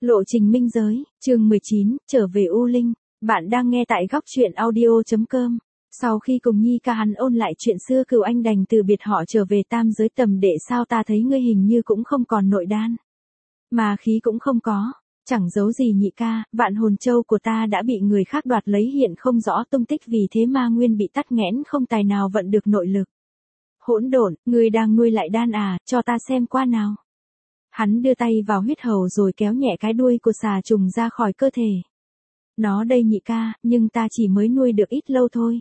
Lộ trình minh giới, chương 19, trở về U Linh. Bạn đang nghe tại góc truyện audio.com. Sau khi cùng Nhi ca hắn ôn lại chuyện xưa, Cửu Anh đành từ biệt họ trở về tam giới. Tầm Đệ, sao ta thấy ngươi hình như cũng không còn nội đan, mà khí cũng không có. Chẳng giấu gì nhị ca, vạn hồn châu của ta đã bị người khác đoạt lấy, hiện không rõ tung tích, vì thế ma nguyên bị tắc nghẽn, không tài nào vận được nội lực. Hỗn độn, ngươi đang nuôi lại đan à, cho ta xem qua nào. Hắn đưa tay vào huyết hầu rồi kéo nhẹ cái đuôi của xà trùng ra khỏi cơ thể. Nó đây nhị ca, nhưng ta chỉ mới nuôi được ít lâu thôi.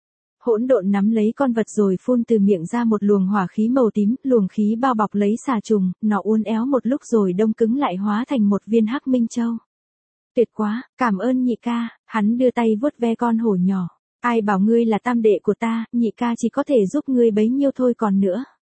Hỗn độn nắm lấy con vật rồi phun từ miệng ra một luồng hỏa khí màu tím, luồng khí bao bọc lấy xà trùng, nó uốn éo một lúc rồi đông cứng lại, hóa thành một viên hắc minh châu. Tuyệt quá, cảm ơn nhị ca. Hắn đưa tay vuốt ve con hổ nhỏ. Ai bảo ngươi là tam đệ của ta, nhị ca chỉ có thể giúp ngươi bấy nhiêu thôi còn nữa.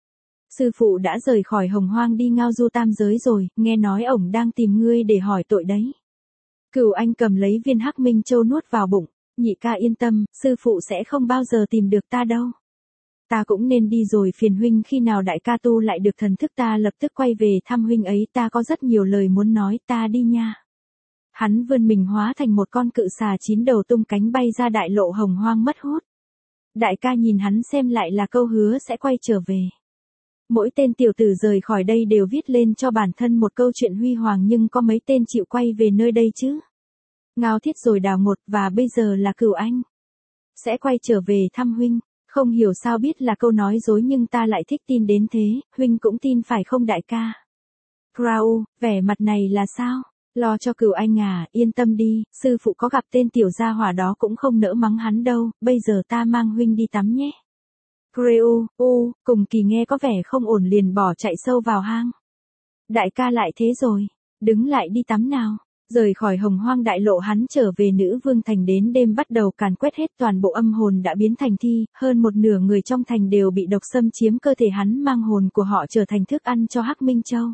Sư phụ đã rời khỏi Hồng Hoang đi ngao du tam giới rồi, nghe nói ổng đang tìm ngươi để hỏi tội đấy. Cửu Anh cầm lấy viên hắc minh châu nuốt vào bụng. Nhị ca yên tâm, sư phụ sẽ không bao giờ tìm được ta đâu. Ta cũng nên đi rồi, phiền huynh, khi nào đại ca tu lại được thần thức ta lập tức quay về thăm huynh ấy, ta có rất nhiều lời muốn nói, ta đi nha. Hắn vươn mình hóa thành một con cự xà 9 đầu, tung cánh bay ra đại lộ Hồng Hoang mất hút. Đại ca nhìn hắn xem lại là câu hứa sẽ quay trở về. Mỗi tên tiểu tử rời khỏi đây đều viết lên cho bản thân một câu chuyện huy hoàng, nhưng có mấy tên chịu quay về nơi đây chứ? Ngao Thiết rồi Đào Một, và bây giờ là Cửu Anh. Sẽ quay trở về thăm huynh. Không hiểu sao biết là câu nói dối, nhưng ta lại thích tin đến thế. Huynh cũng tin phải không đại ca? Krau, vẻ mặt này là sao? Lo cho Cửu Anh à, yên tâm đi, sư phụ có gặp tên tiểu gia hỏa đó cũng không nỡ mắng hắn đâu. Bây giờ ta mang huynh đi tắm nhé. Kreu, cùng Kỳ nghe có vẻ không ổn liền bỏ chạy sâu vào hang. Đại ca lại thế rồi, đứng lại đi tắm nào. Rời khỏi Hồng Hoang đại lộ, hắn trở về Nữ Vương Thành, đến đêm bắt đầu càn quét hết, toàn bộ âm hồn đã biến thành thi, hơn một nửa người trong thành đều bị độc xâm chiếm cơ thể, hắn mang hồn của họ trở thành thức ăn cho Hắc Minh Châu.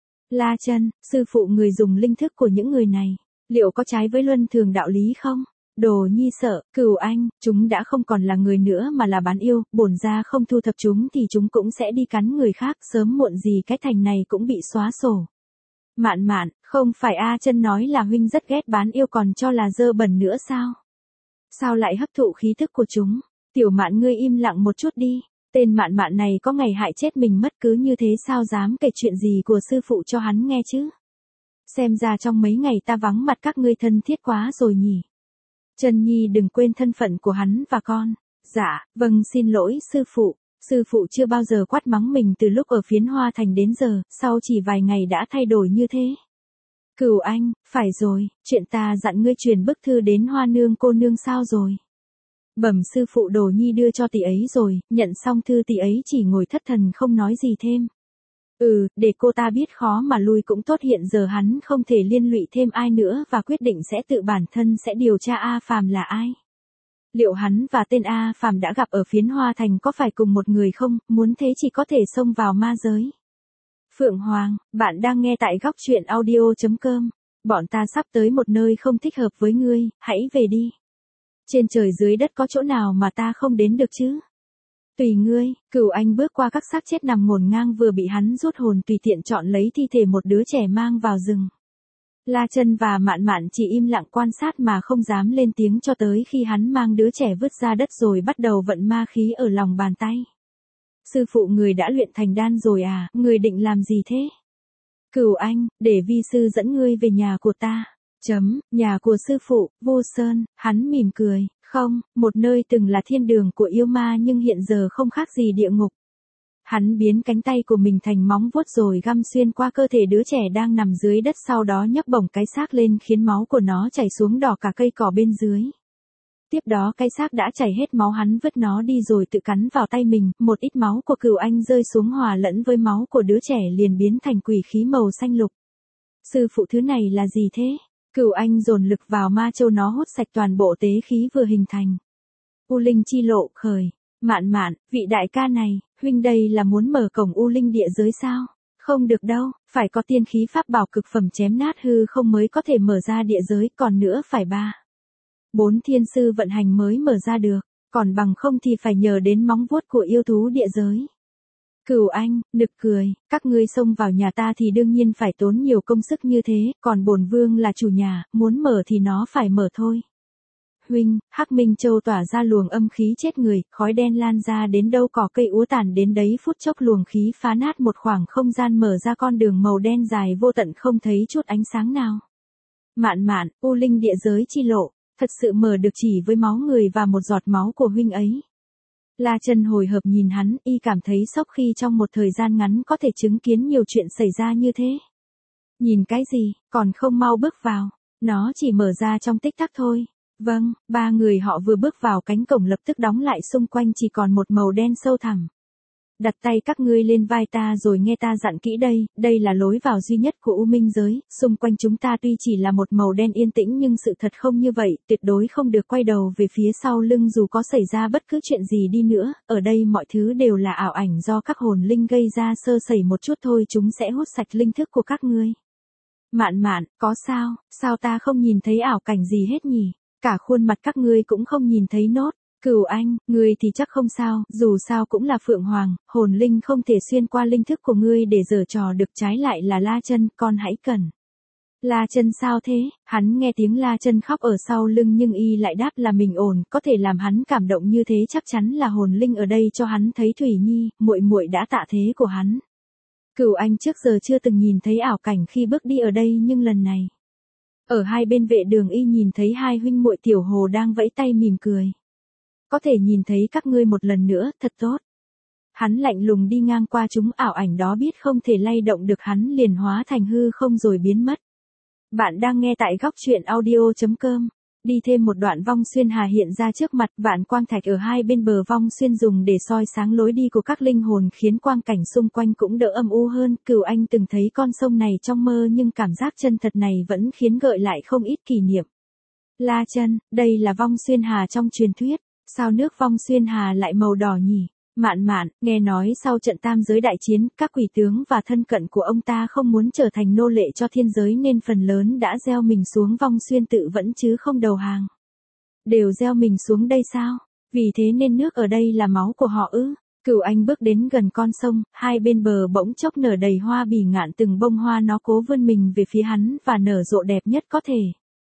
La Chân, sư phụ người dùng linh thức của những người này, liệu có trái với luân thường đạo lý không? Đồ Nhi sợ, Cửu Anh, chúng đã không còn là người nữa mà là bán yêu, bổn gia không thu thập chúng thì chúng cũng sẽ đi cắn người khác, sớm muộn gì cái thành này cũng bị xóa sổ. Mạn, không phải A Chân nói là huynh rất ghét bán yêu còn cho là dơ bẩn nữa sao? Sao lại hấp thụ khí thức của chúng? Tiểu Mạn, ngươi im lặng một chút đi. Tên Mạn này có ngày hại chết mình mất, cứ như thế sao dám kể chuyện gì của sư phụ cho hắn nghe chứ? Xem ra trong mấy ngày ta vắng mặt các ngươi thân thiết quá rồi nhỉ? Chân Nhi đừng quên thân phận của hắn và con. Dạ, vâng, xin lỗi sư phụ. Sư phụ chưa bao giờ quát mắng mình từ lúc ở Phiến Hoa Thành đến giờ, sau chỉ vài ngày đã thay đổi như thế. Cửu Anh, phải rồi, chuyện ta dặn ngươi truyền bức thư đến Hoa Nương cô nương sao rồi? Bẩm sư phụ, Đồ Nhi đưa cho tỷ ấy rồi, nhận xong thư tỷ ấy chỉ ngồi thất thần không nói gì thêm. Để cô ta biết khó mà lui cũng tốt, hiện giờ hắn không thể liên lụy thêm ai nữa và quyết định sẽ tự bản thân sẽ điều tra A Phàm là ai. Liệu hắn và tên A Phàm đã gặp ở Phiến Hoa Thành có phải cùng một người không? Muốn thế chỉ có thể xông vào ma giới. Phượng Hoàng, bạn đang nghe tại góc truyện audio.com. Bọn ta sắp tới một nơi không thích hợp với ngươi, hãy về đi. Trên trời dưới đất có chỗ nào mà ta không đến được chứ? Tùy ngươi. Cửu Anh bước qua các xác chết nằm ngổn ngang vừa bị hắn rút hồn, tùy tiện chọn lấy thi thể một đứa trẻ mang vào rừng. La Chân và Mạn chỉ im lặng quan sát mà không dám lên tiếng cho tới khi hắn mang đứa trẻ vứt ra đất rồi bắt đầu vận ma khí ở lòng bàn tay. Sư phụ, người đã luyện thành đan rồi à, người định làm gì thế? Cửu Anh, để vi sư dẫn ngươi về nhà của ta. Nhà của sư phụ, Vô Sơn. Hắn mỉm cười. Không, một nơi từng là thiên đường của yêu ma nhưng hiện giờ không khác gì địa ngục. Hắn biến cánh tay của mình thành móng vuốt rồi găm xuyên qua cơ thể đứa trẻ đang nằm dưới đất, sau đó nhấc bổng cái xác lên khiến máu của nó chảy xuống đỏ cả cây cỏ bên dưới. Tiếp đó cái xác đã chảy hết máu, hắn vứt nó đi rồi tự cắn vào tay mình, một ít máu của Cửu Anh rơi xuống hòa lẫn với máu của đứa trẻ liền biến thành quỷ khí màu xanh lục. Sư phụ, thứ này là gì thế? Cửu Anh dồn lực vào ma châu, nó hút sạch toàn bộ tế khí vừa hình thành. U Linh chi lộ khởi. Mạn, vị đại ca này, huynh đây là muốn mở cổng U Linh địa giới sao? Không được đâu, phải có tiên khí pháp bảo cực phẩm chém nát hư không mới có thể mở ra địa giới, còn nữa phải 4 thiên sư vận hành mới mở ra được, còn bằng không thì phải nhờ đến móng vuốt của yêu thú địa giới. Cửu Anh, nực cười, các ngươi xông vào nhà ta thì đương nhiên phải tốn nhiều công sức như thế, còn bổn vương là chủ nhà, muốn mở thì nó phải mở thôi. Huynh, Hắc Minh Châu tỏa ra luồng âm khí chết người, khói đen lan ra đến đâu cỏ cây úa tàn đến đấy, phút chốc luồng khí phá nát một khoảng không gian, mở ra con đường màu đen dài vô tận không thấy chút ánh sáng nào. Mạn mạn, U Linh địa giới chi lộ, thật sự mở được chỉ với máu người và một giọt máu của huynh ấy. La Chân hồi hộp nhìn hắn, y cảm thấy sốc khi trong một thời gian ngắn có thể chứng kiến nhiều chuyện xảy ra như thế. Nhìn cái gì, còn không mau bước vào, nó chỉ mở ra trong tích tắc thôi. Vâng, ba người họ vừa bước vào cánh cổng lập tức đóng lại, xung quanh chỉ còn một màu đen sâu thẳm. Đặt tay các ngươi lên vai ta rồi nghe ta dặn kỹ đây là lối vào duy nhất của U Minh giới, xung quanh chúng ta tuy chỉ là một màu đen yên tĩnh nhưng sự thật không như vậy, tuyệt đối không được quay đầu về phía sau lưng dù có xảy ra bất cứ chuyện gì đi nữa, ở đây mọi thứ đều là ảo ảnh do các hồn linh gây ra, sơ sẩy một chút thôi chúng sẽ hút sạch linh thức của các ngươi. Mạn mạn, có sao ta không nhìn thấy ảo cảnh gì hết nhỉ? Cả khuôn mặt các ngươi cũng không nhìn thấy nốt. Cửu Anh, ngươi thì chắc không sao, dù sao cũng là Phượng Hoàng, hồn linh không thể xuyên qua linh thức của ngươi để giở trò được, trái lại là La Chân, con hãy cẩn. La Chân sao thế? Hắn nghe tiếng La Chân khóc ở sau lưng nhưng y lại đáp là mình ổn, có thể làm hắn cảm động như thế chắc chắn là hồn linh ở đây cho hắn thấy Thủy Nhi, muội muội đã tạ thế của hắn. Cửu Anh trước giờ chưa từng nhìn thấy ảo cảnh khi bước đi ở đây nhưng lần này. Ở hai bên vệ đường y nhìn thấy hai huynh muội Tiểu Hồ đang vẫy tay mỉm cười. Có thể nhìn thấy các ngươi một lần nữa, thật tốt. Hắn lạnh lùng đi ngang qua chúng, ảo ảnh đó biết không thể lay động được hắn liền hóa thành hư không rồi biến mất. Bạn đang nghe tại góc truyện audio.com. Đi thêm một đoạn vong xuyên hà hiện ra trước mặt, vạn quang thạch ở hai bên bờ vong xuyên dùng để soi sáng lối đi của các linh hồn khiến quang cảnh xung quanh cũng đỡ âm u hơn. Cửu Anh từng thấy con sông này trong mơ nhưng cảm giác chân thật này vẫn khiến gợi lại không ít kỷ niệm. La Chân, đây là vong xuyên hà trong truyền thuyết, sao nước vong xuyên hà lại màu đỏ nhỉ? Mạn mạn, nghe nói sau trận tam giới đại chiến, các quỷ tướng và thân cận của ông ta không muốn trở thành nô lệ cho thiên giới nên phần lớn đã gieo mình xuống vong xuyên tự vẫn chứ không đầu hàng. Đều gieo mình xuống đây sao? Vì thế nên nước ở đây là máu của họ ư? Cửu Anh bước đến gần con sông, hai bên bờ bỗng chốc nở đầy hoa bỉ ngạn, từng bông hoa nó cố vươn mình về phía hắn và nở rộ đẹp nhất có thể.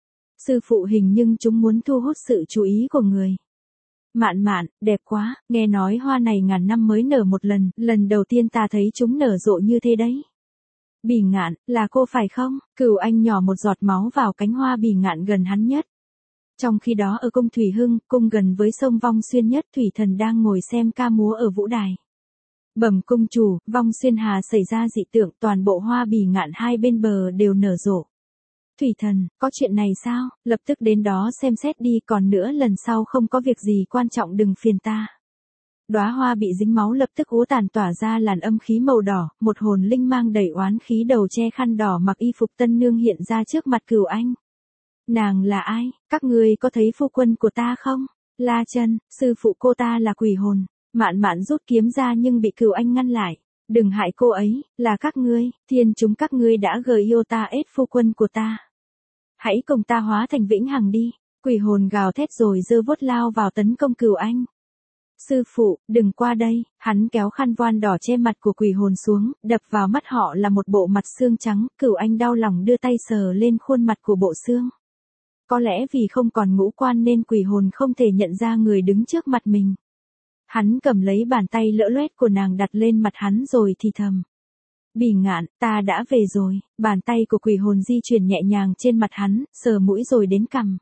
Sư phụ hình nhưng chúng muốn thu hút sự chú ý của người. Mạn mạn, đẹp quá, nghe nói hoa này ngàn năm mới nở một lần, lần đầu tiên ta thấy chúng nở rộ như thế đấy. Bỉ ngạn, là cô phải không? Cửu Anh nhỏ một giọt máu vào cánh hoa bỉ ngạn gần hắn nhất. Trong khi đó ở cung Thủy Hưng, cung gần với sông Vong Xuyên nhất, Thủy Thần đang ngồi xem ca múa ở vũ đài. Bẩm cung chủ, Vong Xuyên Hà xảy ra dị tượng, toàn bộ hoa bỉ ngạn hai bên bờ đều nở rộ. Thủy Thần, có chuyện này sao? Lập tức đến đó xem xét đi, còn nữa lần sau không có việc gì quan trọng đừng phiền ta. Đóa hoa bị dính máu lập tức úa tàn tỏa ra làn âm khí màu đỏ, một hồn linh mang đầy oán khí đầu che khăn đỏ mặc y phục tân nương hiện ra trước mặt Cửu Anh. Nàng là ai? Các ngươi có thấy phu quân của ta không? La Chân, sư phụ cô ta là quỷ hồn. Mạn mạn rút kiếm ra nhưng bị Cửu Anh ngăn lại. Đừng hại cô ấy, là các ngươi, thiên chúng các ngươi đã gợi yêu ta ết phu quân của ta. Hãy cùng ta hóa thành vĩnh hằng đi. Quỷ hồn gào thét rồi giơ vuốt lao vào tấn công Cửu Anh. Sư phụ, đừng qua đây, hắn kéo khăn voan đỏ che mặt của quỷ hồn xuống, đập vào mắt họ là một bộ mặt xương trắng, Cửu Anh đau lòng đưa tay sờ lên khuôn mặt của bộ xương. Có lẽ vì không còn ngũ quan nên quỷ hồn không thể nhận ra người đứng trước mặt mình. Hắn cầm lấy bàn tay lỡ loét của nàng đặt lên mặt hắn rồi thì thầm. Bỉ ngạn, ta đã về rồi, bàn tay của quỷ hồn di chuyển nhẹ nhàng trên mặt hắn, sờ mũi rồi đến cằm.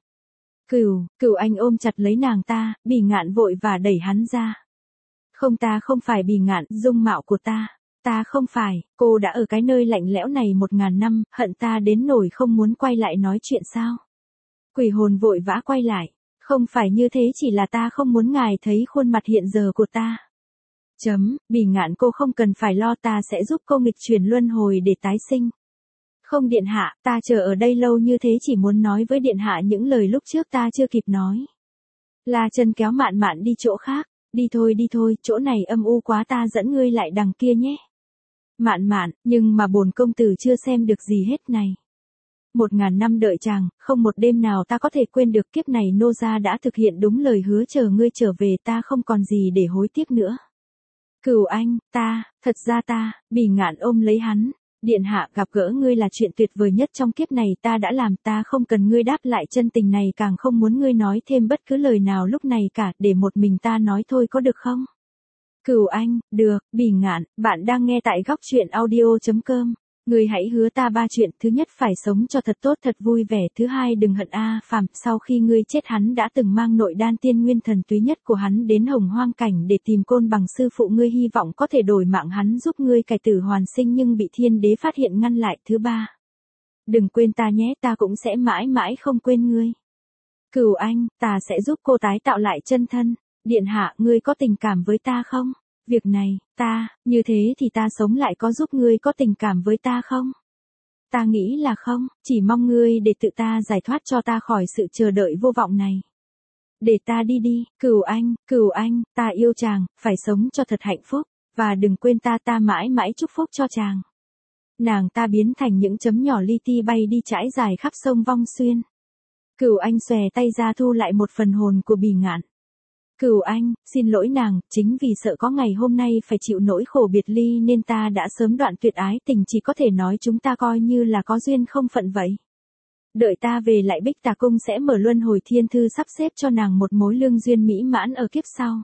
Cửu Anh ôm chặt lấy nàng ta, Bỉ ngạn vội và đẩy hắn ra. Không, ta không phải Bỉ ngạn, dung mạo của ta không phải, cô đã ở cái nơi lạnh lẽo này 1000 năm, hận ta đến nỗi không muốn quay lại nói chuyện sao? Quỷ hồn vội vã quay lại, không phải như thế, chỉ là ta không muốn ngài thấy khuôn mặt hiện giờ của ta. Bỉ ngạn, cô không cần phải lo, ta sẽ giúp cô nghịch chuyển luân hồi để tái sinh. Không điện hạ, ta chờ ở đây lâu như thế chỉ muốn nói với điện hạ những lời lúc trước ta chưa kịp nói. La Chân kéo mạn mạn đi chỗ khác, đi thôi, chỗ này âm u quá, ta dẫn ngươi lại đằng kia nhé. Mạn mạn, nhưng mà bổn công tử chưa xem được gì hết này. 1000 năm đợi chàng, không một đêm nào ta có thể quên được, kiếp này nô gia đã thực hiện đúng lời hứa, chờ ngươi trở về ta không còn gì để hối tiếc nữa. Cửu Anh, thật ra Bỉ Ngạn ôm lấy hắn. Điện hạ, gặp gỡ ngươi là chuyện tuyệt vời nhất trong kiếp này ta đã làm, ta không cần ngươi đáp lại chân tình này, càng không muốn ngươi nói thêm bất cứ lời nào lúc này cả, để một mình ta nói thôi có được không? Cửu Anh, được. Bỉ Ngạn, bạn đang nghe tại góc truyện audio.com. Ngươi hãy hứa ta 3 chuyện, thứ nhất phải sống cho thật tốt thật vui vẻ, thứ hai đừng hận A Phàm, sau khi ngươi chết hắn đã từng mang nội đan tiên nguyên thần túy nhất của hắn đến Hồng Hoang cảnh để tìm Côn Bằng sư phụ ngươi, hy vọng có thể đổi mạng hắn giúp ngươi cải tử hoàn sinh nhưng bị thiên đế phát hiện ngăn lại, thứ ba. Đừng quên ta nhé, ta cũng sẽ mãi mãi không quên ngươi. Cửu Anh, ta sẽ giúp cô tái tạo lại chân thân. Điện hạ, ngươi có tình cảm với ta không? Việc này, như thế thì ta sống lại có giúp ngươi có tình cảm với ta không? Ta nghĩ là không, chỉ mong ngươi để tự ta giải thoát cho ta khỏi sự chờ đợi vô vọng này. Để ta đi, Cửu Anh, ta yêu chàng, phải sống cho thật hạnh phúc, và đừng quên ta mãi mãi chúc phúc cho chàng. Nàng ta biến thành những chấm nhỏ li ti bay đi trải dài khắp sông Vong Xuyên. Cửu Anh xòe tay ra thu lại một phần hồn của Bỉ Ngạn. Cửu Anh, xin lỗi nàng, chính vì sợ có ngày hôm nay phải chịu nỗi khổ biệt ly nên ta đã sớm đoạn tuyệt ái tình, chỉ có thể nói chúng ta coi như là có duyên không phận vậy. Đợi ta về lại Bích Tà Cung sẽ mở luân hồi thiên thư sắp xếp cho nàng một mối lương duyên mỹ mãn ở kiếp sau.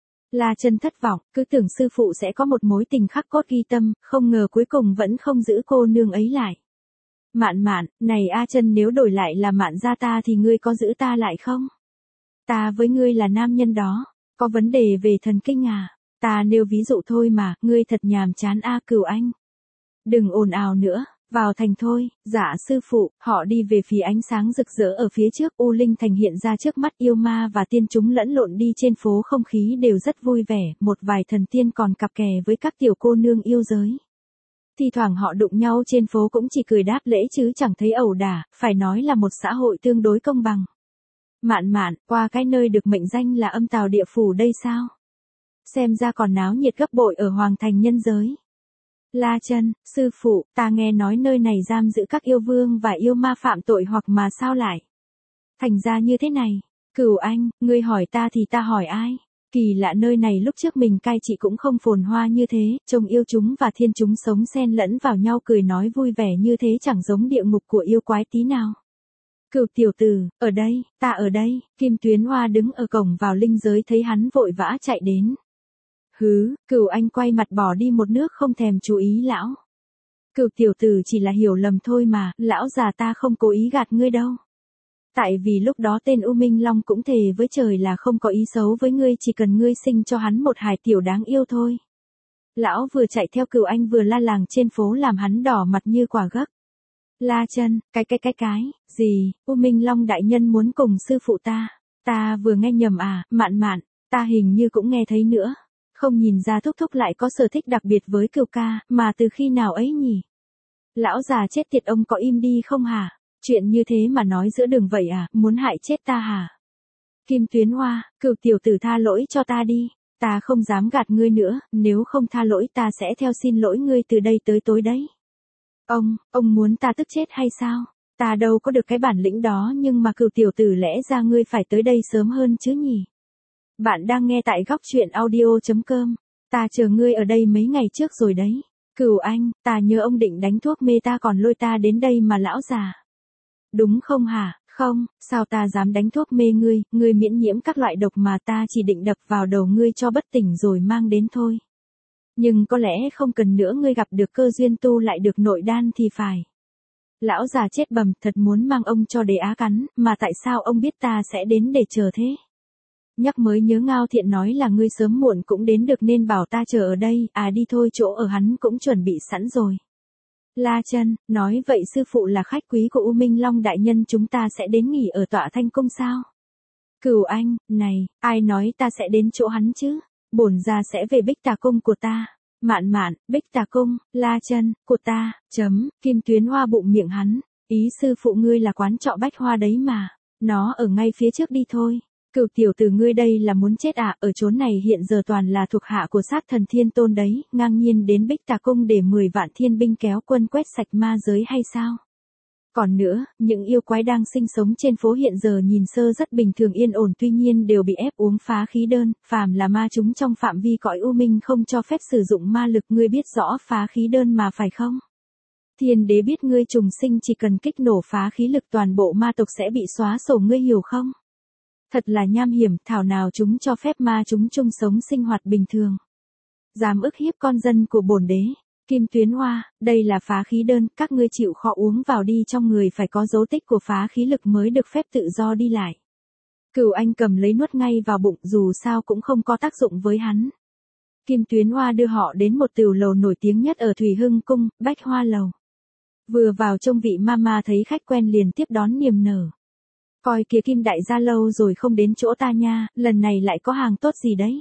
La Chân thất vọng, cứ tưởng sư phụ sẽ có một mối tình khắc cốt ghi tâm, không ngờ cuối cùng vẫn không giữ cô nương ấy lại. Mạn, này A Chân, nếu đổi lại là Mạn gia ta thì ngươi có giữ ta lại không? Ta với ngươi là nam nhân đó, có vấn đề về thần kinh à? Ta nêu ví dụ thôi mà, ngươi thật nhàm chán a. Cửu Anh. Đừng ồn ào nữa, vào thành thôi. Dạ sư phụ. Họ đi về phía ánh sáng rực rỡ ở phía trước, U Linh Thành hiện ra trước mắt, yêu ma và tiên chúng lẫn lộn đi trên phố, không khí đều rất vui vẻ, một vài thần tiên còn cặp kè với các tiểu cô nương yêu giới. Thi thoảng họ đụng nhau trên phố cũng chỉ cười đáp lễ chứ chẳng thấy ẩu đả, phải nói là một xã hội tương đối công bằng. Mạn, qua cái nơi được mệnh danh là âm tào địa phủ đây sao? Xem ra còn náo nhiệt gấp bội ở Hoàng Thành nhân giới. La Chân, sư phụ, ta nghe nói nơi này giam giữ các yêu vương và yêu ma phạm tội hoặc mà sao lại thành ra như thế này? Cửu Anh, ngươi hỏi ta thì ta hỏi ai? Kỳ lạ, nơi này lúc trước mình cai trị cũng không phồn hoa như thế, trông yêu chúng và thiên chúng sống xen lẫn vào nhau cười nói vui vẻ như thế chẳng giống địa ngục của yêu quái tí nào. Cửu tiểu tử, ở đây, ta ở đây. Kim Tuyến Hoa đứng ở cổng vào linh giới thấy hắn vội vã chạy đến. Cửu Anh quay mặt bỏ đi một nước không thèm chú ý lão. Cửu tiểu tử, chỉ là hiểu lầm thôi mà, lão già ta không cố ý gạt ngươi đâu. Tại vì lúc đó tên U Minh Long cũng thề với trời là không có ý xấu với ngươi, chỉ cần ngươi sinh cho hắn một hài tiểu đáng yêu thôi. Lão vừa chạy theo Cửu Anh vừa la làng trên phố làm hắn đỏ mặt như quả gấc. La Chân, cái, gì, U Minh Long đại nhân muốn cùng sư phụ ta vừa nghe nhầm à? Mạn, ta hình như cũng nghe thấy nữa. Không nhìn ra thúc thúc lại có sở thích đặc biệt với Cửu ca, mà từ khi nào ấy nhỉ? Lão già chết tiệt, ông có im đi không hả? Chuyện như thế mà nói giữa đường vậy à, muốn hại chết ta hả? Kim Tuyến Hoa, Cửu tiểu tử tha lỗi cho ta đi, ta không dám gạt ngươi nữa, nếu không tha lỗi ta sẽ theo xin lỗi ngươi từ đây tới tối đấy. Ông muốn ta tức chết hay sao? Ta đâu có được cái bản lĩnh đó, nhưng mà Cửu tiểu tử lẽ ra ngươi phải tới đây sớm hơn chứ nhỉ? Bạn đang nghe tại góc truyện audio.com. Ta chờ ngươi ở đây mấy ngày trước rồi đấy. Cửu Anh, ta nhớ ông định đánh thuốc mê ta còn lôi ta đến đây mà lão già. Đúng không hả? Không, sao ta dám đánh thuốc mê ngươi miễn nhiễm các loại độc mà, ta chỉ định đập vào đầu ngươi cho bất tỉnh rồi mang đến thôi. Nhưng có lẽ không cần nữa, ngươi gặp được cơ duyên tu lại được nội đan thì phải. Lão già chết bầm, thật muốn mang ông cho đế á cắn, mà tại sao ông biết ta sẽ đến để chờ thế? Nhắc mới nhớ Ngao Thiện nói là ngươi sớm muộn cũng đến được nên bảo ta chờ ở đây, à đi thôi, chỗ ở hắn cũng chuẩn bị sẵn rồi. La Chân, nói vậy sư phụ là khách quý của U Minh Long đại nhân, chúng ta sẽ đến nghỉ ở Tọa Thanh Cung sao? Cửu Anh, này, ai nói ta sẽ đến chỗ hắn chứ? Bổn gia sẽ về Bích Tà Cung của ta. Mạn, Bích Tà Cung, La Chân, của ta, Kim Tuyến Hoa bụng miệng hắn, ý sư phụ ngươi là quán trọ Bách Hoa đấy mà, nó ở ngay phía trước đi thôi. Cửu tiểu tử, ngươi đây là muốn chết à? Ở chốn này hiện giờ toàn là thuộc hạ của sát thần Thiên Tôn đấy, ngang nhiên đến Bích Tà Cung để 10 vạn thiên binh kéo quân quét sạch ma giới hay sao? Còn nữa, những yêu quái đang sinh sống trên phố hiện giờ nhìn sơ rất bình thường yên ổn tuy nhiên đều bị ép uống phá khí đơn, phàm là ma chúng trong phạm vi cõi u minh không cho phép sử dụng ma lực, ngươi biết rõ phá khí đơn mà phải không? Thiên đế biết ngươi trùng sinh chỉ cần kích nổ phá khí lực toàn bộ ma tộc sẽ bị xóa sổ, ngươi hiểu không? Thật là nham hiểm, thảo nào chúng cho phép ma chúng chung sống sinh hoạt bình thường. Dám ức hiếp con dân của bổn đế. Kim Tuyến Hoa, đây là phá khí đơn, các ngươi chịu khó uống vào đi, trong người phải có dấu tích của phá khí lực mới được phép tự do đi lại. Cửu Anh cầm lấy nuốt ngay vào bụng, dù sao cũng không có tác dụng với hắn. Kim Tuyến Hoa đưa họ đến một tửu lầu nổi tiếng nhất ở Thủy Hưng Cung, Bách Hoa Lầu. Vừa vào trông vị mama thấy khách quen liền tiếp đón niềm nở. Coi kìa Kim đại gia lâu rồi không đến chỗ ta nha, lần này lại có hàng tốt gì đấy.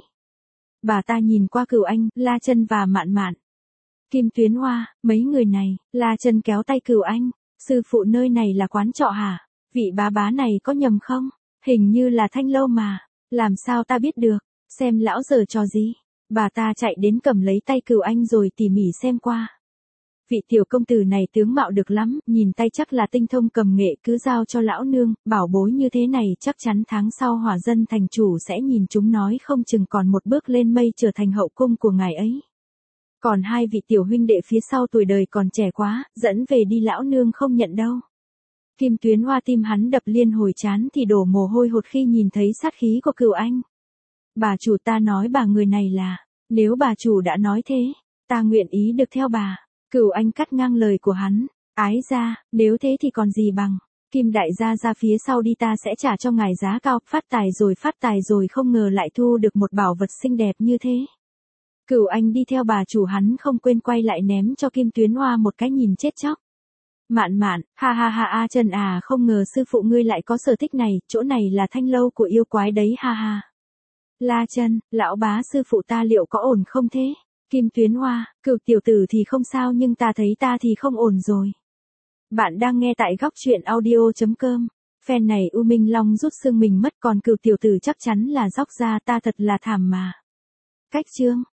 Bà ta nhìn qua Cửu Anh, La Chân và Mạn Mạn. Kim Tuyến Hoa, mấy người này, La Chân kéo tay Cửu Anh, sư phụ nơi này là quán trọ hả? Vị bá này có nhầm không? Hình như là Thanh Lâu mà, làm sao ta biết được, xem lão giở trò gì. Bà ta chạy đến cầm lấy tay Cửu Anh rồi tỉ mỉ xem qua. Vị tiểu công tử này tướng mạo được lắm, nhìn tay chắc là tinh thông cầm nghệ, cứ giao cho lão nương, bảo bối như thế này chắc chắn tháng sau Hỏa Dân thành chủ sẽ nhìn chúng nói không chừng còn một bước lên mây trở thành hậu cung của ngài ấy. Còn hai vị tiểu huynh đệ phía sau tuổi đời còn trẻ quá, dẫn về đi lão nương không nhận đâu. Kim Tuyến Hoa tim hắn đập liên hồi chán thì đổ mồ hôi hột khi nhìn thấy sát khí của Cửu Anh. Bà chủ, ta nói bà người này là, nếu bà chủ đã nói thế, ta nguyện ý được theo bà. Cửu Anh cắt ngang lời của hắn, ái ra, nếu thế thì còn gì bằng. Kim đại gia ra phía sau đi, ta sẽ trả cho ngài giá cao, phát tài rồi không ngờ lại thu được một bảo vật xinh đẹp như thế. Cửu Anh đi theo bà chủ hắn không quên quay lại ném cho Kim Tuyến Hoa một cái nhìn chết chóc. Mạn Mạn, ha ha ha a Trần à, không ngờ sư phụ ngươi lại có sở thích này, chỗ này là Thanh Lâu của yêu quái đấy ha ha. La Chân, lão bá sư phụ ta liệu có ổn không thế? Kim Tuyến Hoa, Cửu tiểu tử thì không sao nhưng ta thấy ta thì không ổn rồi. Bạn đang nghe tại góc truyện audio.com. Phen này U Minh Long rút xương mình mất, còn Cửu tiểu tử chắc chắn là róc ra, ta thật là thảm mà. Cách chương